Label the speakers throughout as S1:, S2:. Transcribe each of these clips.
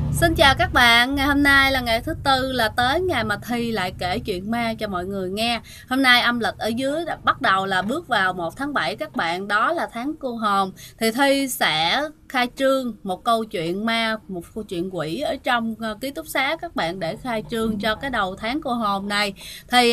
S1: Xin chào các bạn, ngày hôm nay là ngày thứ tư, là tới ngày mà Thi lại kể chuyện ma cho mọi người nghe. Hôm nay âm lịch ở dưới đã bắt đầu là bước vào 1 tháng 7 các bạn, đó là tháng cô hồn. Thì Thi sẽ khai trương một câu chuyện ma, một câu chuyện quỷ ở trong ký túc xá các bạn, để khai trương cho cái đầu tháng cô hồn này. Thì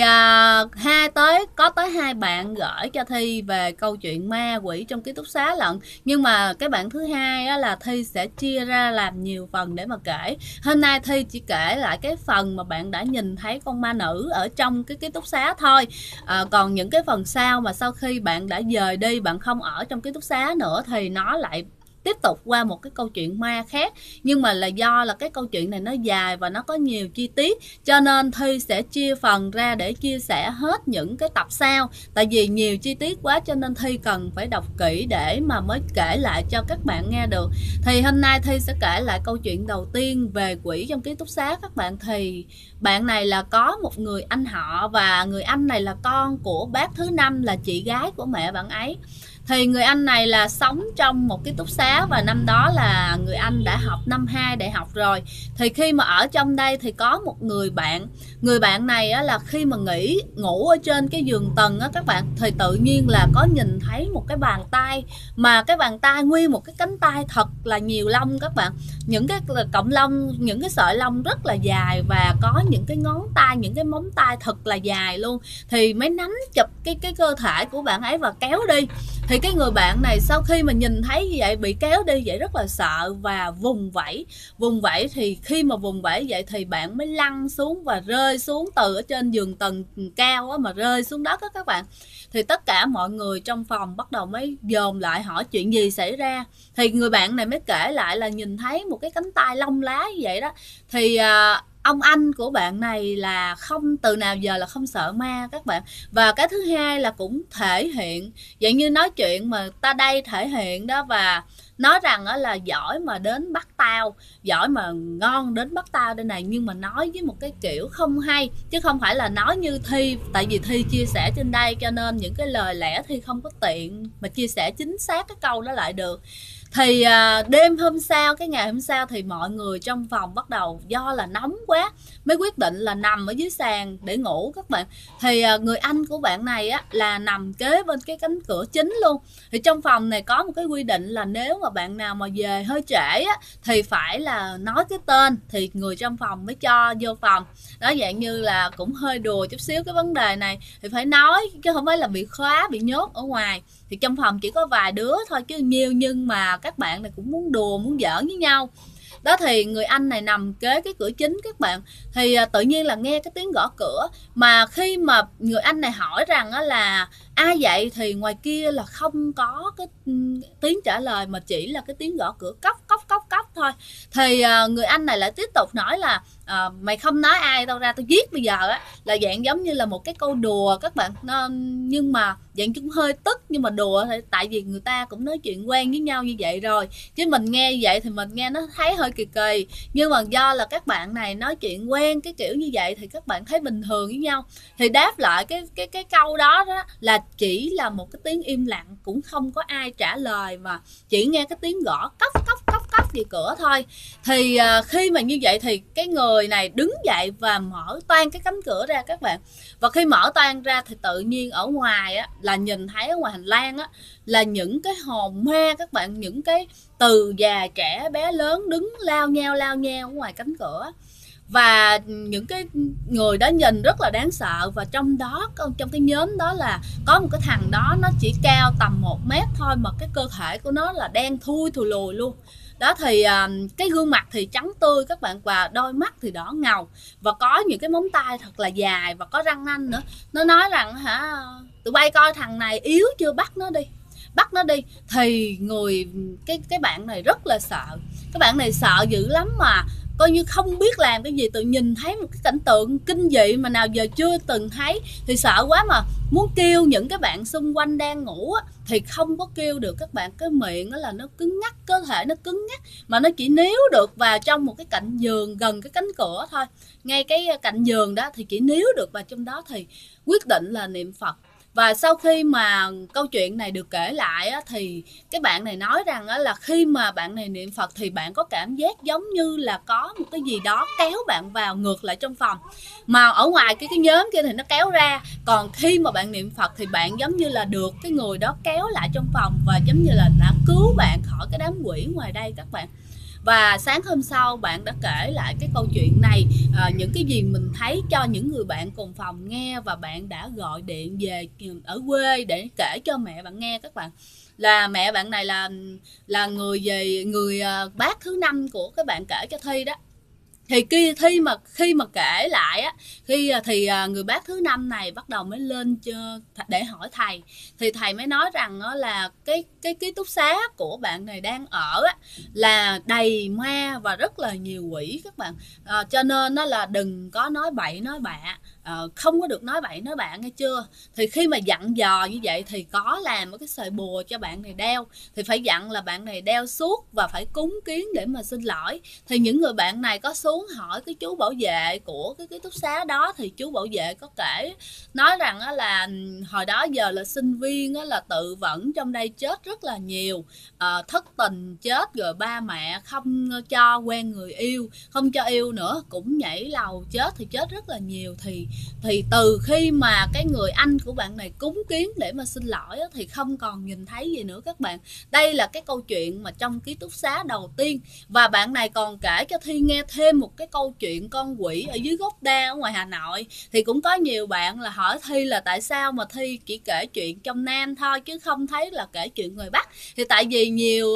S1: có tới 2 bạn gửi cho Thi về câu chuyện ma quỷ trong ký túc xá lận. Nhưng mà cái bạn thứ hai á, là Thi sẽ chia ra làm nhiều phần để mà kể. Hôm nay Thi chỉ kể lại cái phần mà bạn đã nhìn thấy con ma nữ ở trong cái ký túc xá thôi. Còn những cái phần sau mà sau khi bạn đã dời đi, bạn không ở trong ký túc xá nữa, thì nó lại tiếp tục qua một cái câu chuyện ma khác. Nhưng mà là do là cái câu chuyện này nó dài và nó có nhiều chi tiết, cho nên Thi sẽ chia phần ra để chia sẻ hết những cái tập sau. Tại vì nhiều chi tiết quá cho nên Thi cần phải đọc kỹ để mà mới kể lại cho các bạn nghe được. Thì hôm nay Thi sẽ kể lại câu chuyện đầu tiên về quỷ trong ký túc xá các bạn. Thì bạn này là có một người anh họ, và người anh này là con của bác thứ năm, là chị gái của mẹ bạn ấy. Thì người anh này là sống trong một ký túc xá, và năm đó là người anh đã học năm 2 đại học rồi. Thì khi mà ở trong đây thì có một người bạn. Người bạn này á, là khi mà ngủ ở trên cái giường tầng á các bạn, thì tự nhiên là có nhìn thấy một cái bàn tay, mà cái bàn tay nguyên một cái cánh tay thật là nhiều lông các bạn. Những cái cọng lông, những cái sợi lông rất là dài, và có những cái ngón tay, những cái móng tay thật là dài luôn. Thì mới nắm chụp cái cơ thể của bạn ấy và kéo đi. Thì cái người bạn này sau khi mà nhìn thấy như vậy, bị kéo đi vậy, rất là sợ và vùng vẫy. Thì khi mà vùng vẫy vậy thì bạn mới lăn xuống và rơi xuống từ ở trên giường tầng cao á, mà rơi xuống đất á các bạn. Thì tất cả mọi người trong phòng bắt đầu mới dồn lại hỏi chuyện gì xảy ra. Thì người bạn này mới kể lại là nhìn thấy một cái cánh tay lông lá như vậy đó. Thì ông anh của bạn này là không từ nào giờ là không sợ ma các bạn. Và cái thứ hai là cũng thể hiện dạng như nói chuyện mà ta đây thể hiện đó, và nói rằng là giỏi mà đến bắt tao, giỏi mà ngon đến bắt tao đây này. Nhưng mà nói với một cái kiểu không hay, chứ không phải là nói như Thi. Tại vì Thi chia sẻ trên đây cho nên những cái lời lẽ Thi không có tiện mà chia sẻ chính xác cái câu đó lại được. Thì đêm hôm sau, cái ngày hôm sau, thì mọi người trong phòng bắt đầu do là nóng quá mới quyết định là nằm ở dưới sàn để ngủ các bạn. Thì người anh của bạn này á là nằm kế bên cái cánh cửa chính luôn. Thì trong phòng này có một cái quy định là nếu mà bạn nào mà về hơi trễ á thì phải là nói cái tên thì người trong phòng mới cho vô phòng. Đó, dạng như là cũng hơi đùa chút xíu cái vấn đề này, thì phải nói chứ không phải là bị khóa, bị nhốt ở ngoài. Thì trong phòng chỉ có vài đứa thôi chứ nhiều, nhưng mà các bạn này cũng muốn đùa, muốn giỡn với nhau. Đó, thì người anh này nằm kế cái cửa chính các bạn. Thì tự nhiên là nghe cái tiếng gõ cửa. Mà khi mà người anh này hỏi rằng là ai vậy, thì ngoài kia là không có cái tiếng trả lời, mà chỉ là cái tiếng gõ cửa cốc cốc cốc cốc thôi. Thì người anh này lại tiếp tục nói là mày không nói ai tao ra tao giết bây giờ á. Là dạng giống như là một cái câu đùa các bạn. Nhưng mà dạng cũng hơi tức, nhưng mà đùa tại vì người ta cũng nói chuyện quen với nhau như vậy rồi, chứ mình nghe vậy thì mình nghe nó thấy hơi kỳ kỳ. Nhưng mà do là các bạn này nói chuyện quen cái kiểu như vậy thì các bạn thấy bình thường với nhau. Thì đáp lại cái câu đó là chỉ là một cái tiếng im lặng, cũng không có ai trả lời, mà chỉ nghe cái tiếng gõ cốc cốc cốc cốc về cửa thôi. Thì khi mà như vậy thì cái người này đứng dậy và mở toang cái cánh cửa ra các bạn. Và khi mở toang ra thì tự nhiên ở ngoài á, là nhìn thấy ở ngoài hành lang á, là những cái hồn ma các bạn, những cái từ già trẻ bé lớn đứng lao nhau ở ngoài cánh cửa. Và những cái người đó nhìn rất là đáng sợ. Và trong cái nhóm đó là có một cái thằng đó, nó chỉ cao tầm 1 mét thôi, mà cái cơ thể của nó là đen thui thùi lùi luôn. Đó, thì cái gương mặt thì trắng tươi các bạn, và đôi mắt thì đỏ ngầu, và có những cái móng tay thật là dài, và có răng nanh nữa. Nó nói rằng tụi bay coi thằng này yếu chưa, bắt nó đi. Thì cái bạn này rất là sợ. Cái bạn này sợ dữ lắm, mà coi như không biết làm cái gì, tự nhìn thấy một cái cảnh tượng kinh dị mà nào giờ chưa từng thấy, thì sợ quá mà muốn kêu những cái bạn xung quanh đang ngủ á, thì không có kêu được các bạn. Cái miệng là nó cứng ngắc, cơ thể nó cứng ngắc, mà nó chỉ níu được vào trong một cái cạnh giường gần cái cánh cửa thôi. Ngay cái cạnh giường đó thì chỉ níu được vào trong đó, thì quyết định là niệm Phật. Và sau khi mà câu chuyện này được kể lại á, thì cái bạn này nói rằng á, là khi mà bạn này niệm Phật thì bạn có cảm giác giống như là có một cái gì đó kéo bạn vào ngược lại trong phòng, mà ở ngoài cái nhóm kia thì nó kéo ra, còn khi mà bạn niệm Phật thì bạn giống như là được cái người đó kéo lại trong phòng, và giống như là đã cứu bạn khỏi cái đám quỷ ngoài đây các bạn. Và sáng hôm sau bạn đã kể lại cái câu chuyện này, những cái gì mình thấy cho những người bạn cùng phòng nghe, và bạn đã gọi điện về ở quê để kể cho mẹ bạn nghe các bạn. Là mẹ bạn này là người bác thứ 5 của cái bạn kể cho Thi đó. Thì khi mà kể lại á, thì người bác thứ 5 này bắt đầu mới lên để hỏi thầy, thì thầy mới nói rằng là cái ký túc xá của bạn này đang ở á, là đầy ma và rất là nhiều quỷ các bạn. Cho nên nó là đừng có nói bậy nói bạ, không có được nói bậy nói bạ nghe chưa. Thì khi mà dặn dò như vậy thì có làm một cái sợi bùa cho bạn này đeo, thì phải dặn là bạn này đeo suốt và phải cúng kiến để mà xin lỗi. Thì những người bạn này có xuống hỏi cái chú bảo vệ của cái ký túc xá đó, thì chú bảo vệ có kể nói rằng là hồi đó giờ là sinh viên là tự vẫn trong đây chết rất là nhiều, thất tình chết, rồi ba mẹ không cho quen người yêu, không cho yêu nữa, cũng nhảy lầu chết, thì chết rất là nhiều. Thì từ khi mà cái người anh của bạn này cúng kiến để mà xin lỗi thì không còn nhìn thấy gì nữa các bạn. Đây là cái câu chuyện mà trong ký túc xá đầu tiên. Và bạn này còn kể cho Thi nghe thêm một cái câu chuyện con quỷ ở dưới gốc đa ở ngoài Hà Nội. Thì cũng có nhiều bạn là hỏi Thi là tại sao mà Thi chỉ kể chuyện trong Nam thôi chứ không thấy là kể chuyện người Bắc. Thì tại vì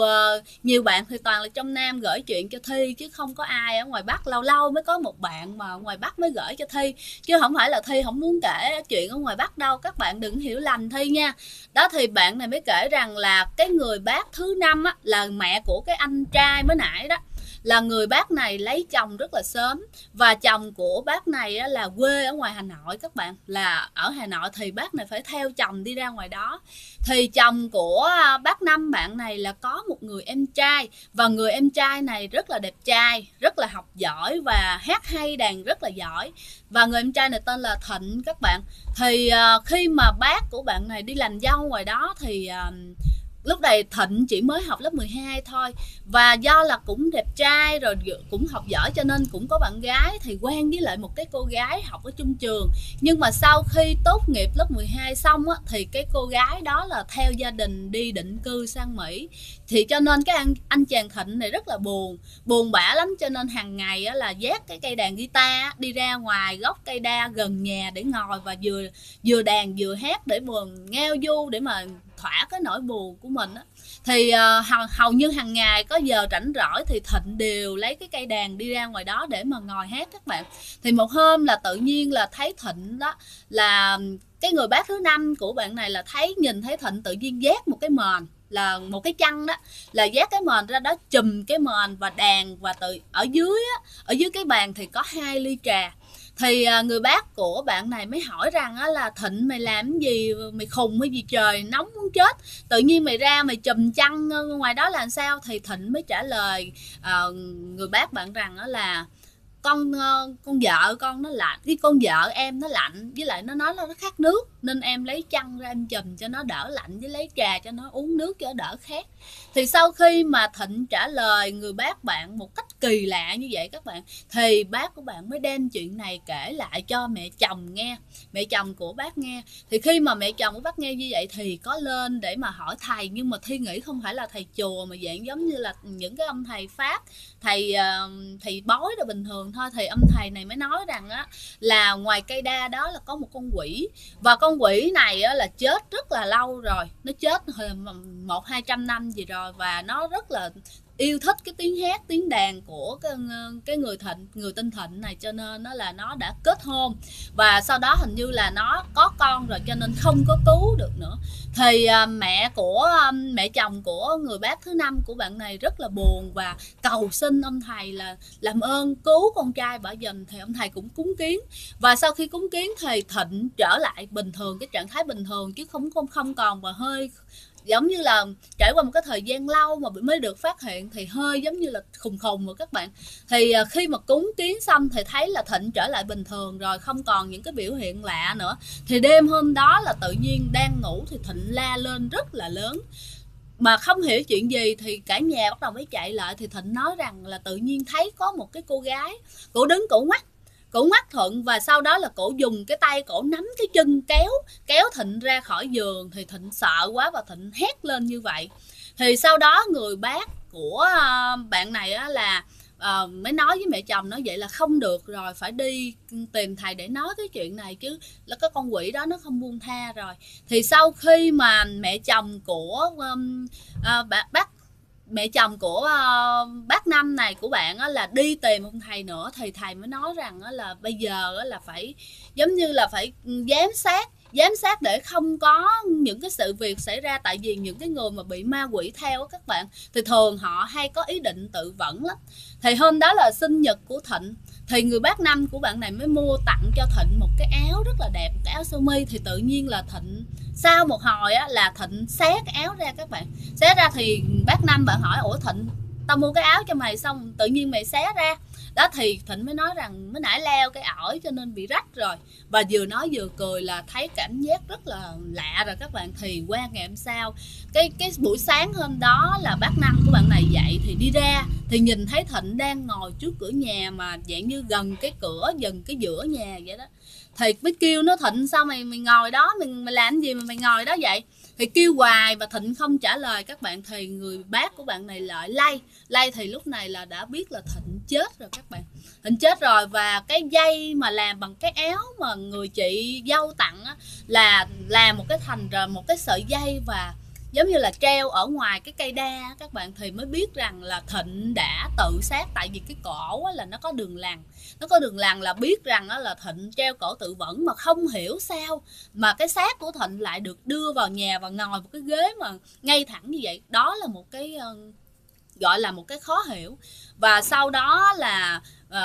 S1: nhiều bạn thì toàn là trong Nam gửi chuyện cho Thi, chứ không có ai ở ngoài Bắc. Lâu lâu mới có một bạn mà ngoài Bắc mới gửi cho Thi, chứ không phải là Thi không muốn kể chuyện ở ngoài Bắc đâu, các bạn đừng hiểu lầm Thi nha. Đó, thì bạn này mới kể rằng là cái người bác thứ 5 á, là mẹ của cái anh trai mới nãy đó, là người bác này lấy chồng rất là sớm, và chồng của bác này á, là quê ở ngoài Hà Nội các bạn, là ở Hà Nội thì bác này phải theo chồng đi ra ngoài đó. Thì chồng của bác Năm bạn này là có một người em trai, và người em trai này rất là đẹp trai, rất là học giỏi và hát hay đàn rất là giỏi, và người em trai này tên là Thịnh các bạn. Thì khi mà bác của bạn này đi làm dâu ngoài đó thì lúc này Thịnh chỉ mới học lớp 12 thôi, và do là cũng đẹp trai rồi cũng học giỏi cho nên cũng có bạn gái, thì quen với lại một cái cô gái học ở chung trường. Nhưng mà sau khi tốt nghiệp lớp 12 xong á, thì cái cô gái đó là theo gia đình đi định cư sang Mỹ. Thì cho nên cái anh chàng Thịnh này rất là buồn bã lắm, cho nên hàng ngày á, là vác cái cây đàn guitar đi ra ngoài gốc cây đa gần nhà để ngồi và vừa đàn vừa hát để buồn ngao du, để mà thỏa cái nỗi buồn của mình á. Thì hầu như hàng ngày có giờ rảnh rỗi thì Thịnh đều lấy cái cây đàn đi ra ngoài đó để mà ngồi hát các bạn. Thì một hôm là tự nhiên là thấy Thịnh đó, là cái người bác thứ 5 của bạn này là nhìn thấy Thịnh tự nhiên vác một cái mền, là một cái chăn đó, là vác cái mền ra đó chùm cái mền và đàn, và ở dưới cái bàn thì có 2 ly trà. Thì người bác của bạn này mới hỏi rằng là Thịnh mày làm cái gì, mày khùng hay gì, trời nóng muốn chết, tự nhiên mày ra mày chùm chăn ngoài đó làm sao. Thì Thịnh mới trả lời người bác bạn rằng là con vợ con nó lạnh, cái con vợ em nó lạnh, với lại nó nói là nó khát nước, nên em lấy chăn ra em chùm cho nó đỡ lạnh, với lấy trà cho nó uống nước cho nó đỡ khát. Thì sau khi mà Thịnh trả lời người bác bạn một cách kỳ lạ như vậy các bạn, thì bác của bạn mới đem chuyện này kể lại cho mẹ chồng nghe, mẹ chồng của bác nghe. Thì khi mà mẹ chồng của bác nghe như vậy thì có lên để mà hỏi thầy, nhưng mà Thi nghĩ không phải là thầy chùa, mà dạng giống như là những cái ông thầy Pháp, thầy bói đồ bình thường thôi. Thì ông thầy này mới nói rằng á, là ngoài cây đa đó là có một con quỷ, và con quỷ này á, là chết rất là lâu rồi, nó chết 100-200 năm gì rồi, và nó rất là yêu thích cái tiếng hát tiếng đàn của cái người tên Thịnh này, cho nên nó đã kết hôn, và sau đó hình như là nó có con rồi cho nên không có cứu được nữa. Thì mẹ chồng của người bác thứ 5 của bạn này rất là buồn và cầu xin ông thầy là làm ơn cứu con trai bà giùm. Thì ông thầy cũng cúng kiến, và sau khi cúng kiến thì Thịnh trở lại bình thường, cái trạng thái bình thường, chứ không còn mà hơi giống như là trải qua một cái thời gian lâu mà mới được phát hiện, thì hơi giống như là khùng khùng rồi các bạn. Thì khi mà cúng kiến xong thì thấy là Thịnh trở lại bình thường rồi, không còn những cái biểu hiện lạ nữa. Thì đêm hôm đó là tự nhiên đang ngủ thì Thịnh la lên rất là lớn, mà không hiểu chuyện gì, thì cả nhà bắt đầu mới chạy lại. Thì Thịnh nói rằng là tự nhiên thấy có một cái cô gái, cổ đứng cổ ngoắt Thuận, và sau đó là cổ dùng cái tay cổ nắm cái chân kéo Thịnh ra khỏi giường. Thì Thịnh sợ quá và Thịnh hét lên như vậy. Thì sau đó người bác của bạn này á là mới nói với mẹ chồng, nói vậy là không được rồi, phải đi tìm thầy để nói cái chuyện này, chứ là cái con quỷ đó nó không buông tha rồi. Thì sau khi mà mẹ chồng của bác Năm này của bạn á, là đi tìm ông thầy nữa, thì thầy mới nói rằng á, là bây giờ á, là phải giống như là phải giám sát để không có những cái sự việc xảy ra. Tại vì những cái người mà bị ma quỷ theo các bạn, thì thường họ hay có ý định tự vẫn lắm. Thì hôm đó là sinh nhật của Thịnh, thì người bác Năm của bạn này mới mua tặng cho Thịnh một cái áo rất là đẹp, một cái áo sơ mi. Thì tự nhiên là Thịnh sau một hồi á, là Thịnh xé cái áo ra các bạn. Xé ra thì bác Năm bạn hỏi, ủa Thịnh, tao mua cái áo cho mày xong tự nhiên mày xé ra đó. Thì Thịnh mới nói rằng mới nãy leo cái ổi cho nên bị rách rồi. Và vừa nói vừa cười là thấy cảm giác rất là lạ rồi các bạn. Thì qua ngày hôm sau, cái buổi sáng hôm đó là bác Năm của bạn này dậy thì đi ra, thì nhìn thấy Thịnh đang ngồi trước cửa nhà, mà dạng như gần cái cửa, gần cái giữa nhà vậy đó. Thì mới kêu nó, Thịnh sao mày ngồi đó, mày làm gì mà mày ngồi đó vậy? Thì kêu hoài và Thịnh không trả lời các bạn. Thì người bác của bạn này lại lay thì lúc này là đã biết là Thịnh chết rồi các bạn. Thịnh chết rồi, và cái dây mà làm bằng cái áo mà người chị dâu tặng á, là làm một cái thành rồi một cái sợi dây, và giống như là treo ở ngoài cái cây đa các bạn. Thì mới biết rằng là Thịnh đã tự sát. Tại vì cái cổ là nó có đường lằn, là biết rằng là Thịnh treo cổ tự vẫn. Mà không hiểu sao mà cái xác của Thịnh lại được đưa vào nhà và ngồi một cái ghế mà ngay thẳng như vậy. Đó là một cái gọi là một cái khó hiểu. Và sau đó là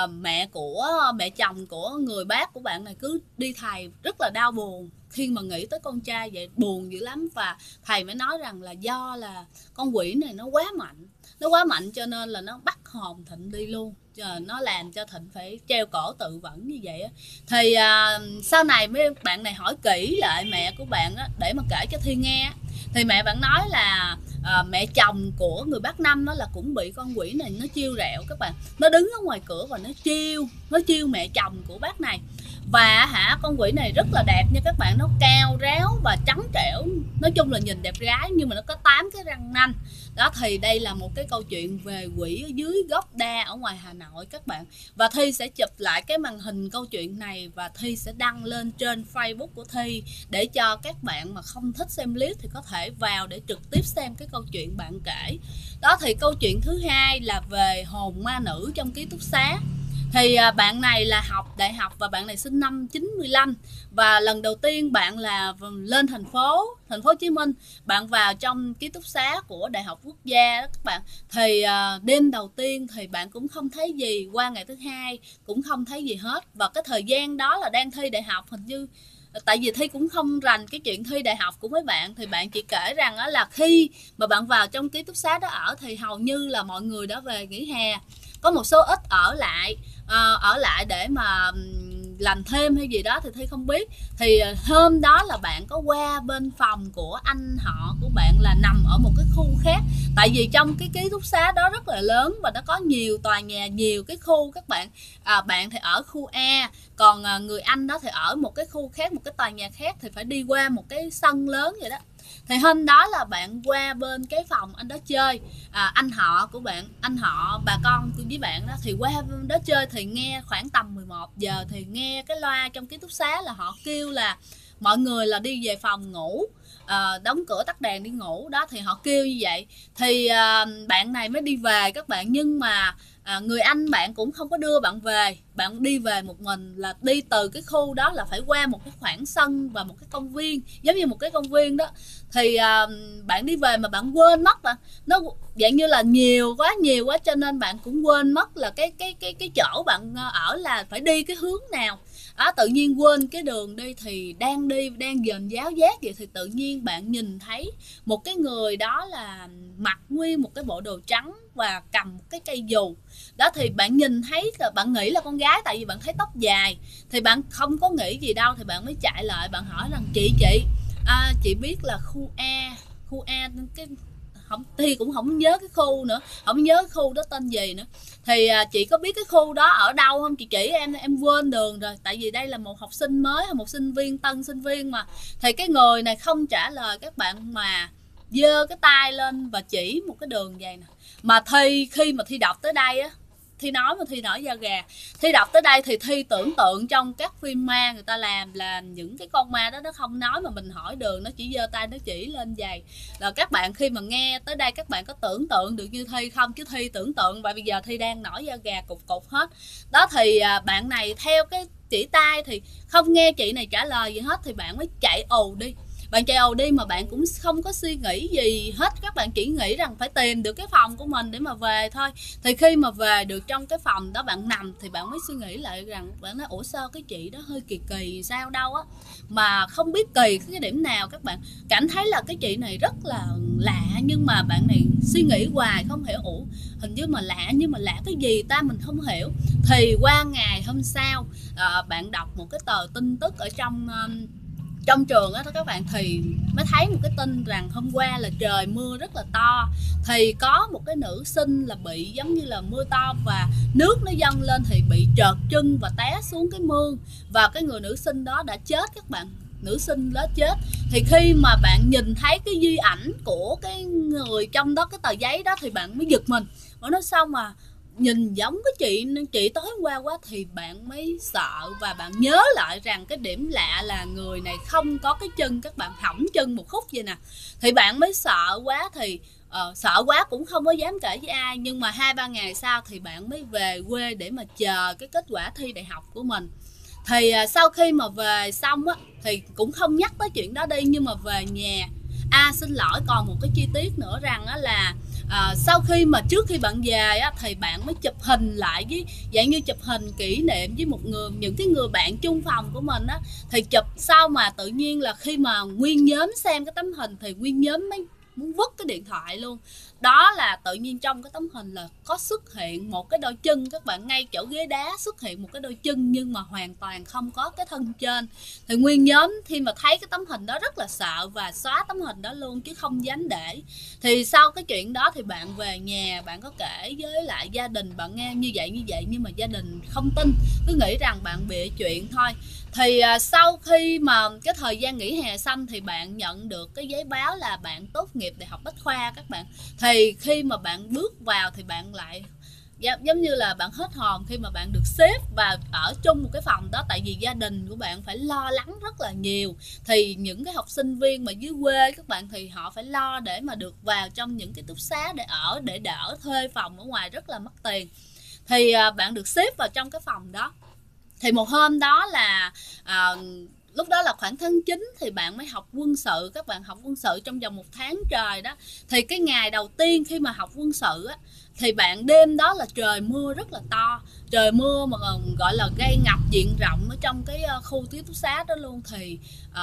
S1: mẹ chồng của người bác của bạn này cứ đi thầy rất là đau buồn khi mà nghĩ tới con trai vậy, buồn dữ lắm. Và thầy mới nói rằng là do là con quỷ này nó quá mạnh cho nên là nó bắt hồn Thịnh đi luôn, nó làm cho Thịnh phải treo cổ tự vẫn như vậy á. Thì sau này mấy bạn này hỏi kỹ lại mẹ của bạn á, để mà kể cho Thi nghe. Thì mẹ bạn nói là mẹ chồng của người bác Năm đó là cũng bị con quỷ này nó chiêu rẹo các bạn. Nó đứng ở ngoài cửa và nó chiêu mẹ chồng của bác này. Và con quỷ này rất là đẹp nha các bạn, nó cao ráo và trắng trẻo, nói chung là nhìn đẹp gái, nhưng mà nó có 8 cái răng nanh đó. Thì đây là một cái câu chuyện về quỷ ở dưới gốc đa ở ngoài Hà Nội các bạn. Và Thi sẽ chụp lại cái màn hình câu chuyện này và Thi sẽ đăng lên trên Facebook của Thi, để cho các bạn mà không thích xem clip thì có thể vào để trực tiếp xem cái câu chuyện bạn kể đó. Thì câu chuyện thứ hai là về hồn ma nữ trong ký túc xá. Thì bạn này là học đại học và bạn này sinh năm 95. Và lần đầu tiên bạn là lên thành phố Hồ Chí Minh, bạn vào trong ký túc xá của Đại học Quốc gia đó các bạn. Thì đêm đầu tiên thì bạn cũng không thấy gì, qua ngày thứ hai cũng không thấy gì hết. Và cái thời gian đó là đang thi đại học, hình như tại vì Thi cũng không rành cái chuyện thi đại học của mấy bạn. Thì bạn chỉ kể rằng là khi mà bạn vào trong ký túc xá đó ở thì hầu như là mọi người đã về nghỉ hè, có một số ít ở lại để mà làm thêm hay gì đó thì Thi không biết. Thì hôm đó là bạn có qua bên phòng của anh họ của bạn là nằm ở một cái khu khác. Tại vì trong cái ký túc xá đó rất là lớn và nó có nhiều tòa nhà, nhiều cái khu các bạn. Bạn thì ở khu A, còn người anh đó thì ở một cái khu khác, một cái tòa nhà khác, thì phải đi qua một cái sân lớn vậy đó. Thì hôm đó là bạn qua bên cái phòng anh đó chơi, anh họ của bạn, anh họ bà con với bạn đó, thì qua bên đó chơi thì nghe khoảng tầm 11 giờ thì nghe cái loa trong ký túc xá là họ kêu là mọi người là đi về phòng ngủ, đóng cửa tắt đèn đi ngủ đó. Thì họ kêu như vậy thì bạn này mới đi về các bạn. Nhưng mà người anh bạn cũng không có đưa bạn về, bạn đi về một mình, là đi từ cái khu đó là phải qua một cái khoảng sân và một cái công viên, giống như một cái công viên đó. Thì bạn đi về mà bạn quên mất, dạng như là nhiều quá cho nên bạn cũng quên mất là cái chỗ bạn ở là phải đi cái hướng nào. Tự nhiên quên cái đường đi, thì đang dền giáo giác vậy thì tự nhiên bạn nhìn thấy một cái người đó là mặc nguyên một cái bộ đồ trắng và cầm một cái cây dù đó. Thì bạn nhìn thấy là bạn nghĩ là con gái, tại vì bạn thấy tóc dài, thì bạn không có nghĩ gì đâu, thì bạn mới chạy lại bạn hỏi rằng chị biết là khu A cái không, thì cũng không nhớ cái khu nữa, không nhớ cái khu đó tên gì nữa. Thì chị có biết cái khu đó ở đâu không, chị chỉ em quên đường rồi, tại vì đây là một học sinh mới, một sinh viên, tân sinh viên mà. Thì cái người này không trả lời các bạn, mà giơ cái tay lên và chỉ một cái đường vậy nè. Mà khi mà Thi đọc tới đây á, Thi nói mà Thi nổi da gà. Thi đọc tới đây thì Thi tưởng tượng trong các phim ma người ta làm là những cái con ma đó nó không nói mà mình hỏi đường, nó chỉ giơ tay nó chỉ lên giày. Rồi các bạn khi mà nghe tới đây các bạn có tưởng tượng được như Thi không? Chứ Thi tưởng tượng và bây giờ Thi đang nổi da gà cục cục hết. Đó thì bạn này theo cái chỉ tay thì không nghe chị này trả lời gì hết, thì bạn mới chạy ù đi. Bạn chạy ầu đi mà bạn cũng không có suy nghĩ gì hết, các bạn chỉ nghĩ rằng phải tìm được cái phòng của mình để mà về thôi. Thì khi mà về được trong cái phòng đó bạn nằm thì bạn mới suy nghĩ lại rằng bạn nói ủa sao cái chị đó hơi kỳ kỳ sao đâu á, mà không biết kỳ cái điểm nào. Các bạn cảm thấy là cái chị này rất là lạ, nhưng mà bạn này suy nghĩ hoài không hiểu, ủa hình như mà lạ, nhưng mà lạ cái gì ta, mình không hiểu. Thì qua ngày hôm sau bạn đọc một cái tờ tin tức ở trong trường á các bạn, thì mới thấy một cái tin rằng hôm qua là trời mưa rất là to, thì có một cái nữ sinh là bị giống như là mưa to và nước nó dâng lên thì bị trợt chân và té xuống cái mương, và cái người nữ sinh đó đã chết các bạn, nữ sinh đó chết. Thì khi mà bạn nhìn thấy cái di ảnh của cái người trong đó, cái tờ giấy đó, thì bạn mới giật mình. Mà nói xong mà nhìn giống cái chị tối hôm qua quá, thì bạn mới sợ và bạn nhớ lại rằng cái điểm lạ là người này không có cái chân, các bạn hỏng chân một khúc vậy nè. Thì bạn mới sợ quá, thì sợ quá cũng không có dám kể với ai. Nhưng mà 2-3 ngày sau thì bạn mới về quê để mà chờ cái kết quả thi đại học của mình. Thì sau khi mà về xong á thì cũng không nhắc tới chuyện đó đi, nhưng mà về nhà xin lỗi, còn một cái chi tiết nữa rằng á là sau khi mà trước khi bạn về á, thì bạn mới chụp hình lại với dạng như chụp hình kỷ niệm với những cái người bạn chung phòng của mình á. Thì chụp sau mà tự nhiên là khi mà nguyên nhóm xem cái tấm hình thì nguyên nhóm mới muốn vứt cái điện thoại luôn. Đó là tự nhiên trong cái tấm hình là có xuất hiện một cái đôi chân, các bạn, ngay chỗ ghế đá xuất hiện một cái đôi chân, nhưng mà hoàn toàn không có cái thân trên. Thì nguyên nhóm khi mà thấy cái tấm hình đó rất là sợ và xóa tấm hình đó luôn chứ không dám để. Thì sau cái chuyện đó thì bạn về nhà bạn có kể với lại gia đình bạn nghe như vậy, nhưng mà gia đình không tin, cứ nghĩ rằng bạn bịa chuyện thôi. Thì sau khi mà cái thời gian nghỉ hè xong thì bạn nhận được cái giấy báo là bạn tốt nghiệp Đại học Bách Khoa các bạn. Thì khi mà bạn bước vào thì bạn lại giống như là bạn hết hồn khi mà bạn được xếp và ở chung một cái phòng đó, tại vì gia đình của bạn phải lo lắng rất là nhiều. Thì những cái học sinh viên mà dưới quê các bạn thì họ phải lo để mà được vào trong những cái túc xá để ở, để đỡ thuê phòng ở ngoài rất là mất tiền. Thì bạn được xếp vào trong cái phòng đó. Thì một hôm đó là lúc đó là khoảng tháng 9 thì bạn mới học quân sự. Các bạn học quân sự trong vòng 1 tháng trời đó. Thì cái ngày đầu tiên khi mà học quân sự á, thì bạn đêm đó là trời mưa rất là to, trời mưa mà gọi là gây ngập diện rộng ở trong cái khu ký túc xá đó luôn. Thì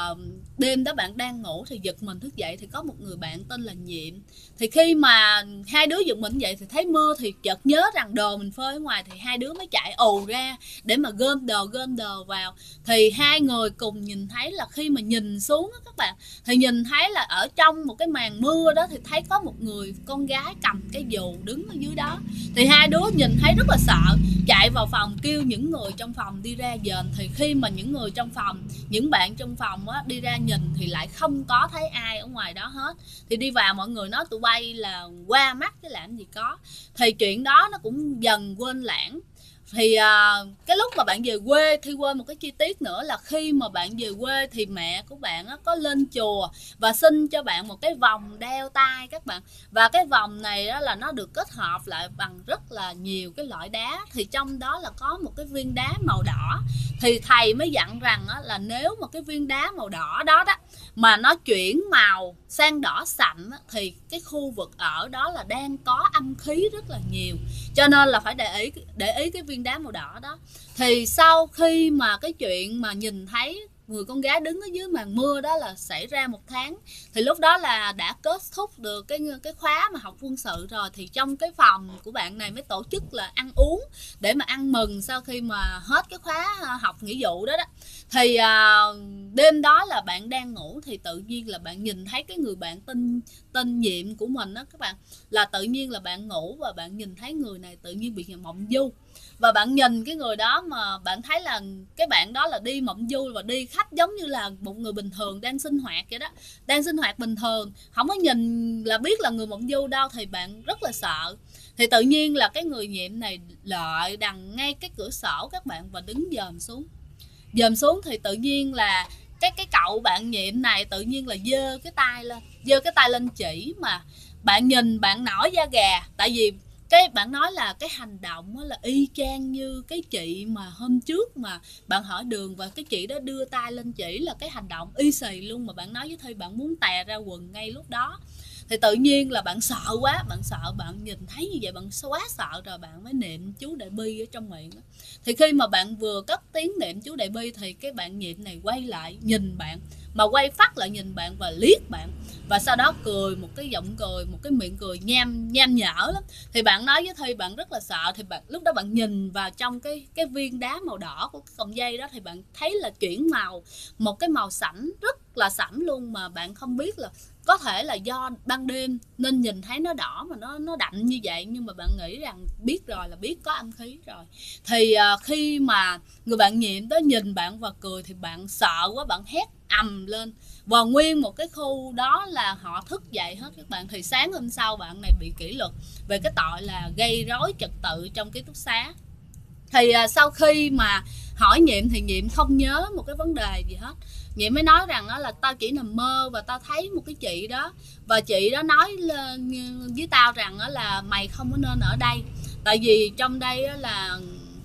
S1: đêm đó bạn đang ngủ thì giật mình thức dậy thì có một người bạn tên là Nhiệm. Thì khi mà hai đứa giật mình vậy thì thấy mưa thì chợt nhớ rằng đồ mình phơi ở ngoài, thì hai đứa mới chạy ù ra để mà gom đồ vào. Thì hai người cùng nhìn thấy là khi mà nhìn xuống đó các bạn, thì nhìn thấy là ở trong một cái màn mưa đó thì thấy có một người con gái cầm cái dù đứng ở dưới đó. Thì hai đứa nhìn thấy rất là sợ, chạy vào phòng kêu những người trong phòng đi ra dền. Thì khi mà những người trong phòng, những bạn trong phòng á, đi ra nhìn thì lại không có thấy ai ở ngoài đó hết. Thì đi vào mọi người nói tụi bay là qua mắt chứ làm gì có. Thì chuyện đó nó cũng dần quên lãng. Thì cái lúc mà bạn về quê, Thi quên một cái chi tiết nữa là khi mà bạn về quê thì mẹ của bạn có lên chùa và xin cho bạn một cái vòng đeo tay các bạn. Và cái vòng này đó là nó được kết hợp lại bằng rất là nhiều cái loại đá, thì trong đó là có một cái viên đá màu đỏ. Thì thầy mới dặn rằng là nếu mà cái viên đá màu đỏ đó mà nó chuyển màu sang đỏ sậm thì cái khu vực ở đó là đang có âm khí rất là nhiều, cho nên là phải để ý cái viên đá màu đỏ đó. Thì sau khi mà cái chuyện mà nhìn thấy người con gái đứng ở dưới màn mưa đó là xảy ra 1 tháng, thì lúc đó là đã kết thúc được cái khóa mà học quân sự rồi. Thì trong cái phòng của bạn này mới tổ chức là ăn uống để mà ăn mừng sau khi mà hết cái khóa học nghĩa vụ đó. Thì đêm đó là bạn đang ngủ thì tự nhiên là bạn nhìn thấy cái người bạn tên Nhiệm của mình đó các bạn, là tự nhiên là bạn ngủ và bạn nhìn thấy người này tự nhiên bị mộng du. Và bạn nhìn cái người đó mà bạn thấy là cái bạn đó là đi mộng du và đi khách giống như là một người bình thường đang sinh hoạt vậy đó, đang sinh hoạt bình thường, không có nhìn là biết là người mộng du đâu. Thì bạn rất là sợ. Thì tự nhiên là cái người Nhiệm này lại đằng ngay cái cửa sổ các bạn và đứng dòm xuống thì tự nhiên là cái cậu bạn Nhiệm này tự nhiên là giơ cái tay lên chỉ, mà bạn nhìn bạn nổi da gà. Tại vì cái bạn nói là cái hành động là y chang như cái chị mà hôm trước mà bạn hỏi đường và cái chị đó đưa tay lên chỉ, là cái hành động y xì luôn. Mà bạn nói với Thi bạn muốn tè ra quần ngay lúc đó. Thì tự nhiên là bạn sợ quá, bạn nhìn thấy như vậy bạn quá sợ rồi, bạn mới niệm chú Đại Bi ở trong miệng đó. Thì khi mà bạn vừa cất tiếng niệm chú Đại Bi thì cái bạn Nhiệm này quay lại nhìn bạn, mà quay phát lại nhìn bạn và liếc bạn, và sau đó cười một cái giọng cười, một cái miệng cười nham nhở lắm. Thì bạn nói với Thi bạn rất là sợ. Thì lúc đó bạn nhìn vào trong cái viên đá màu đỏ của cái cọng dây đó thì bạn thấy là chuyển màu, một cái màu sẫm, rất là sẫm luôn, mà bạn không biết là có thể là do ban đêm nên nhìn thấy nó đỏ mà nó đậm như vậy, nhưng mà bạn nghĩ rằng biết rồi là biết có âm khí rồi. Thì khi mà người bạn Nhiệm đó nhìn bạn và cười thì bạn sợ quá, bạn hét ầm lên và nguyên một cái khu đó là họ thức dậy hết các bạn. Thì sáng hôm sau bạn này bị kỷ luật về cái tội là gây rối trật tự trong ký túc xá. Thì sau khi mà hỏi Nhiệm thì Nhiệm không nhớ một cái vấn đề gì hết. Nhiệm mới nói rằng là tao chỉ nằm mơ và tao thấy một cái chị đó, và chị đó nói với tao rằng là mày không có nên ở đây, tại vì trong đây là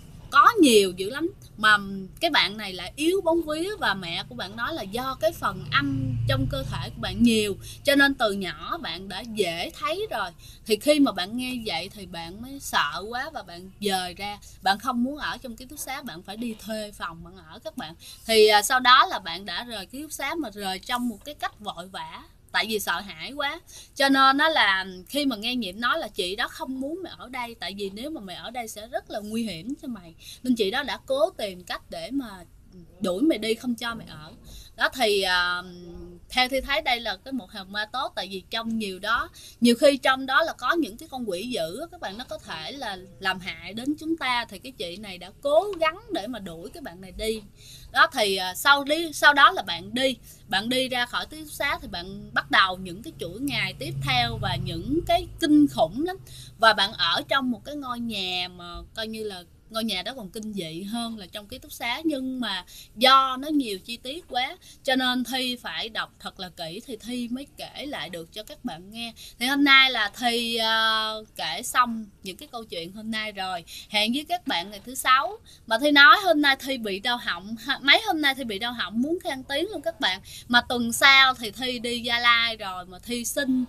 S1: có nhiều dữ lắm. Mà cái bạn này lại yếu bóng vía, và mẹ của bạn nói là do cái phần âm trong cơ thể của bạn nhiều cho nên từ nhỏ bạn đã dễ thấy rồi. Thì khi mà bạn nghe vậy thì bạn mới sợ quá và bạn dời ra, bạn không muốn ở trong ký túc xá, bạn phải đi thuê phòng bạn ở các bạn. Thì sau đó là bạn đã rời ký túc xá, mà rời trong một cái cách vội vã, tại vì sợ hãi quá. Cho nên nó là khi mà nghe Nhiệm nói là chị đó không muốn mày ở đây, tại vì nếu mà mày ở đây sẽ rất là nguy hiểm cho mày, nên chị đó đã cố tìm cách để mà đuổi mày đi, không cho mày ở đó. Thì theo Thi thấy đây là cái một hồn ma tốt, tại vì trong nhiều khi trong đó là có những cái con quỷ dữ các bạn, nó có thể là làm hại đến chúng ta. Thì cái chị này đã cố gắng để mà đuổi cái bạn này đi đó. Thì sau đó là bạn đi ra khỏi ký túc xá thì bạn bắt đầu những cái chuỗi ngày tiếp theo và những cái kinh khủng lắm. Và bạn ở trong một cái ngôi nhà mà coi như là ngôi nhà đó còn kinh dị hơn là trong ký túc xá, nhưng mà do nó nhiều chi tiết quá cho nên Thi phải đọc thật là kỹ thì Thi mới kể lại được cho các bạn nghe. Thì hôm nay là Thi kể xong những cái câu chuyện hôm nay rồi, hẹn với các bạn ngày thứ 6. Mà Thi nói hôm nay Thi bị đau họng, mấy hôm nay Thi bị đau họng muốn khan tiếng luôn các bạn. Mà tuần sau thì Thi đi Gia Lai rồi, mà Thi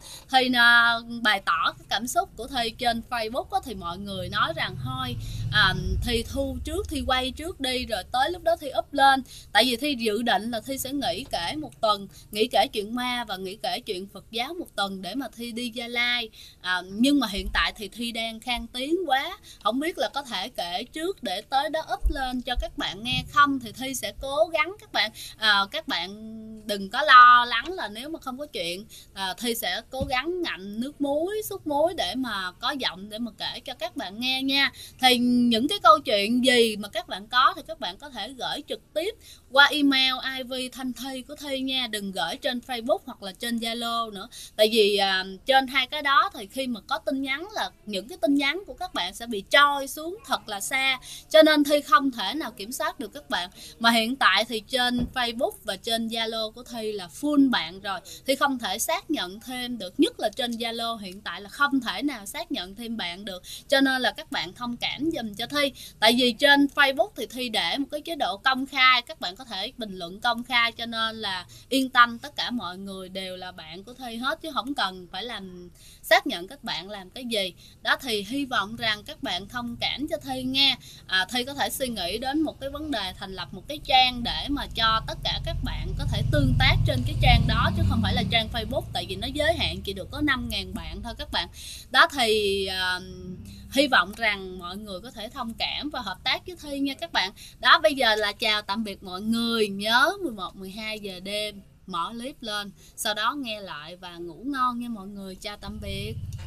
S1: bày tỏ cái cảm xúc của Thi trên Facebook đó, thì mọi người nói rằng thôi Thi thu trước, Thi quay trước đi, rồi tới lúc đó Thi up lên. Tại vì Thi dự định là Thi sẽ nghỉ kể một tuần, nghỉ kể chuyện ma và nghỉ kể chuyện Phật giáo một tuần để mà Thi đi Gia Lai. Nhưng mà hiện tại thì Thi đang khan tiếng quá, không biết là có thể kể trước để tới đó up lên cho các bạn nghe không. Thì Thi sẽ cố gắng các bạn đừng có lo lắng là nếu mà không có chuyện. Thi sẽ cố gắng ngậm nước muối, sút muối để mà có giọng để mà kể cho các bạn nghe nha. Thì những cái câu chuyện gì mà các bạn có thì các bạn có thể gửi trực tiếp qua email ivy thanh thi của Thi nha, đừng gửi trên Facebook hoặc là trên Zalo nữa. Tại vì trên hai cái đó thì khi mà có tin nhắn là những cái tin nhắn của các bạn sẽ bị trôi xuống thật là xa, cho nên Thi không thể nào kiểm soát được các bạn. Mà hiện tại thì trên Facebook và trên Zalo của Thi là full bạn rồi, Thi không thể xác nhận thêm được, nhất là trên Zalo hiện tại là không thể nào xác nhận thêm bạn được, cho nên là các bạn thông cảm dùm cho Thi. Tại vì trên Facebook thì Thi để một cái chế độ công khai, các bạn có thể bình luận công khai, cho nên là yên tâm, tất cả mọi người đều là bạn của Thi hết, chứ không cần phải làm xác nhận các bạn làm cái gì đó. Thì hy vọng rằng các bạn thông cảm cho Thi nghe. Thi có thể suy nghĩ đến một cái vấn đề thành lập một cái trang để mà cho tất cả các bạn có thể tương tác trên cái trang đó, chứ không phải là trang Facebook, tại vì nó giới hạn chỉ được có 5.000 bạn thôi các bạn. Đó thì hy vọng rằng mọi người có thể thông cảm và hợp tác với Thi nha các bạn. Đó, bây giờ là chào tạm biệt mọi người. Nhớ 11-12 giờ đêm mở clip lên, sau đó nghe lại và ngủ ngon nha mọi người. Chào tạm biệt.